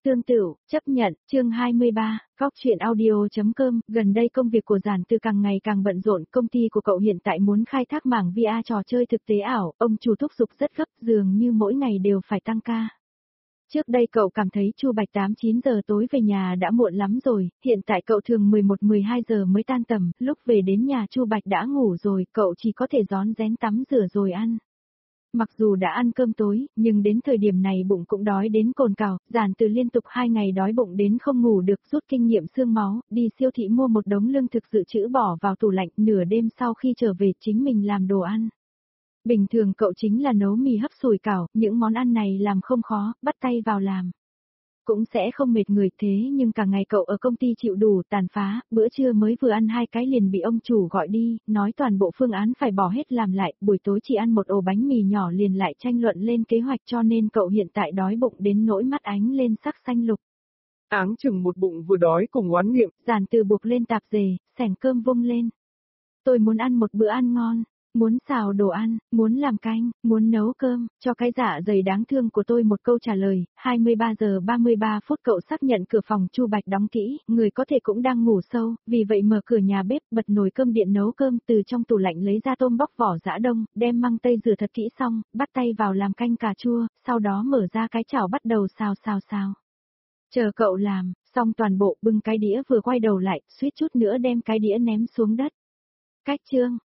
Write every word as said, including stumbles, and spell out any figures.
Sương Tửu, chấp nhận, chương hai mươi ba, Cóc truyện audio.com, gần đây công việc của Giản Từ càng ngày càng bận rộn, công ty của cậu hiện tại muốn khai thác mảng vê a trò chơi thực tế ảo, ông chủ thúc giục rất gấp, dường như mỗi ngày đều phải tăng ca. Trước đây cậu cảm thấy Chu Bạch tám chín giờ tối về nhà đã muộn lắm rồi, hiện tại cậu thường mười một mười hai giờ mới tan tầm, lúc về đến nhà Chu Bạch đã ngủ rồi, cậu chỉ có thể rón rén tắm rửa rồi ăn. Mặc dù đã ăn cơm tối, nhưng đến thời điểm này bụng cũng đói đến cồn cào, Giản Từ liên tục hai ngày đói bụng đến không ngủ được, rút kinh nghiệm xương máu, đi siêu thị mua một đống lương thực dự trữ bỏ vào tủ lạnh, nửa đêm sau khi trở về chính mình làm đồ ăn. Bình thường cậu chính là nấu mì hấp sủi cảo, những món ăn này làm không khó, bắt tay vào làm. Cũng sẽ không mệt người thế nhưng cả ngày cậu ở công ty chịu đủ tàn phá, bữa trưa mới vừa ăn hai cái liền bị ông chủ gọi đi, nói toàn bộ phương án phải bỏ hết làm lại, buổi tối chỉ ăn một ổ bánh mì nhỏ liền lại tranh luận lên kế hoạch cho nên cậu hiện tại đói bụng đến nỗi mắt ánh lên sắc xanh lục. Áng chừng một bụng vừa đói cùng oán niệm. Giản Từ buộc lên tạp dề, xẻng cơm vung lên. Tôi muốn ăn một bữa ăn ngon. Muốn xào đồ ăn, muốn làm canh, muốn nấu cơm, cho cái dạ dày đáng thương của tôi một câu trả lời, hai mươi ba giờ ba mươi ba phút cậu xác nhận cửa phòng Chu Bạch đóng kỹ, người có thể cũng đang ngủ sâu, vì vậy mở cửa nhà bếp, bật nồi cơm điện nấu cơm, từ trong tủ lạnh lấy ra tôm bóc vỏ giã đông, đem măng tây rửa thật kỹ xong, bắt tay vào làm canh cà chua, sau đó mở ra cái chảo bắt đầu xào xào xào. Chờ cậu làm, xong toàn bộ bưng cái đĩa vừa quay đầu lại, suýt chút nữa đem cái đĩa ném xuống đất. Cách chương